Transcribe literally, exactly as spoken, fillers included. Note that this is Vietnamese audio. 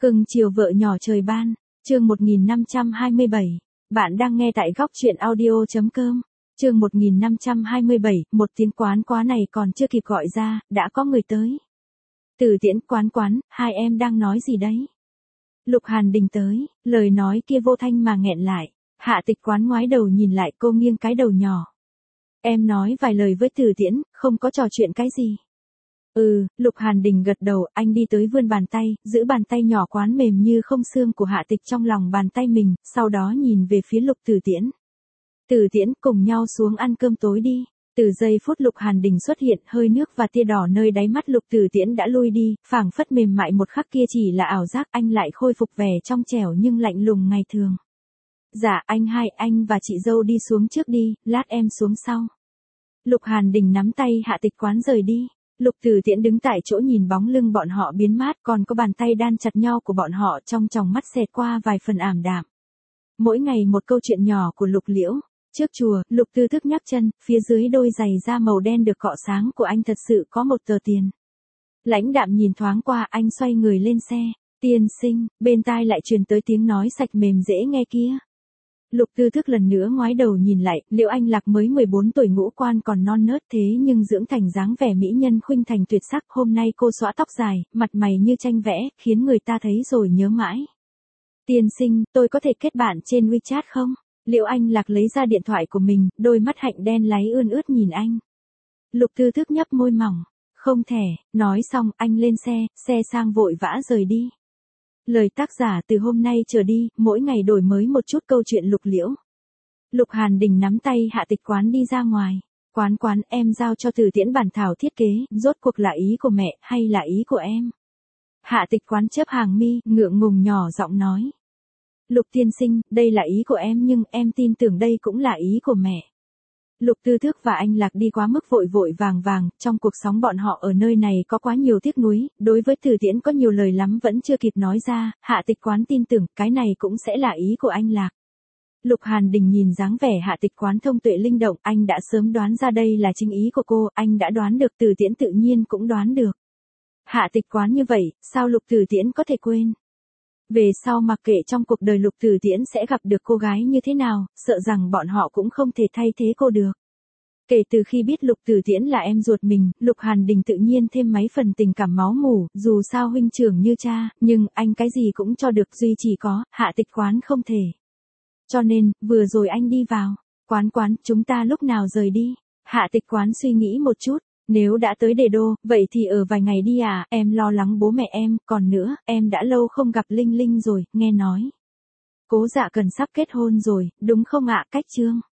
Cưng chiều vợ nhỏ trời ban, chương một nghìn năm trăm hai mươi bảy. Bạn đang nghe tại góc truyện audio.com. Chương một nghìn năm trăm hai mươi bảy, một tiếng quán quá này còn chưa kịp gọi ra, đã có người tới. Từ Tiễn, Quán Quán, hai em đang nói gì đấy? Lục Hàn Đình tới, lời nói kia vô thanh mà nghẹn lại. Hạ Tịch Quán ngoái đầu nhìn lại, cô nghiêng cái đầu nhỏ. Em nói vài lời với Từ Tiễn, không có trò chuyện cái gì. Ừ, Lục Hàn Đình gật đầu, anh đi tới vươn bàn tay, giữ bàn tay nhỏ quán mềm như không xương của Hạ Tịch trong lòng bàn tay mình, sau đó nhìn về phía Lục Từ Tiễn. Từ Tiễn, cùng nhau xuống ăn cơm tối đi. Từ giây phút Lục Hàn Đình xuất hiện, hơi nước và tia đỏ nơi đáy mắt Lục Từ Tiễn đã lui đi, phảng phất mềm mại một khắc kia chỉ là ảo giác, anh lại khôi phục vẻ trong trẻo nhưng lạnh lùng ngày thường. Dạ, anh hai, anh và chị dâu đi xuống trước đi, lát em xuống sau. Lục Hàn Đình nắm tay Hạ Tịch Quán rời đi. Lục Từ Tiễn đứng tại chỗ nhìn bóng lưng bọn họ biến mất, còn có bàn tay đan chặt nhau của bọn họ trong tròng mắt xẹt qua vài phần ảm đạm. Mỗi ngày một câu chuyện nhỏ của Lục Liễu. Trước chùa, Lục Tư Thức nhấc chân, phía dưới đôi giày da màu đen được cọ sáng của anh thật sự có một tờ tiền. Lãnh đạm nhìn thoáng qua, anh xoay người lên xe. Tiên sinh, bên tai lại truyền tới tiếng nói sạch mềm dễ nghe kia. Lục Tư Thức lần nữa ngoái đầu nhìn lại, Liễu Anh Lạc mới mười bốn tuổi, ngũ quan còn non nớt thế nhưng dưỡng thành dáng vẻ mỹ nhân khuynh thành tuyệt sắc, hôm nay cô xõa tóc dài, mặt mày như tranh vẽ, khiến người ta thấy rồi nhớ mãi. Tiên sinh, tôi có thể kết bạn trên WeChat không? Liễu Anh Lạc lấy ra điện thoại của mình, đôi mắt hạnh đen láy ươn ướt nhìn anh. Lục Tư Thức nhấp môi mỏng, không thể, nói xong, anh lên xe, xe sang vội vã rời đi. Lời tác giả từ hôm nay trở đi, mỗi ngày đổi mới một chút câu chuyện Lục Liễu. Lục Hàn Đình nắm tay Hạ Tịch Quán đi ra ngoài. Quán Quán, em giao cho Từ Tiễn bản thảo thiết kế, rốt cuộc là ý của mẹ, hay là ý của em? Hạ Tịch Quán chớp hàng mi, ngượng ngùng nhỏ giọng nói. Lục tiên sinh, đây là ý của em nhưng em tin tưởng đây cũng là ý của mẹ. Lục Tư Thức và anh Lạc đi quá mức vội vội vàng vàng, trong cuộc sống bọn họ ở nơi này có quá nhiều tiếc nuối, đối với Từ Tiễn có nhiều lời lắm vẫn chưa kịp nói ra, Hạ Tịch Quán tin tưởng, cái này cũng sẽ là ý của anh Lạc. Lục Hàn Đình nhìn dáng vẻ Hạ Tịch Quán thông tuệ linh động, anh đã sớm đoán ra đây là chính ý của cô, anh đã đoán được, Từ Tiễn tự nhiên cũng đoán được. Hạ Tịch Quán như vậy, sao Lục Từ Tiễn có thể quên? Về sau mặc kệ trong cuộc đời Lục Từ Tiễn sẽ gặp được cô gái như thế nào, sợ rằng bọn họ cũng không thể thay thế cô được. Kể từ khi biết Lục Từ Tiễn là em ruột mình, Lục Hàn Đình tự nhiên thêm mấy phần tình cảm máu mủ, dù sao huynh trưởng như cha, nhưng anh cái gì cũng cho được, duy chỉ có, Hạ Tịch Quán không thể. Cho nên, vừa rồi anh đi vào, Quán Quán, chúng ta lúc nào rời đi? Hạ Tịch Quán suy nghĩ một chút. Nếu đã tới Đề Đô, vậy thì ở vài ngày đi à, em lo lắng bố mẹ em, còn nữa, em đã lâu không gặp Linh Linh rồi, nghe nói. Cố Dạ Cần sắp kết hôn rồi, đúng không ạ? Cách Trương?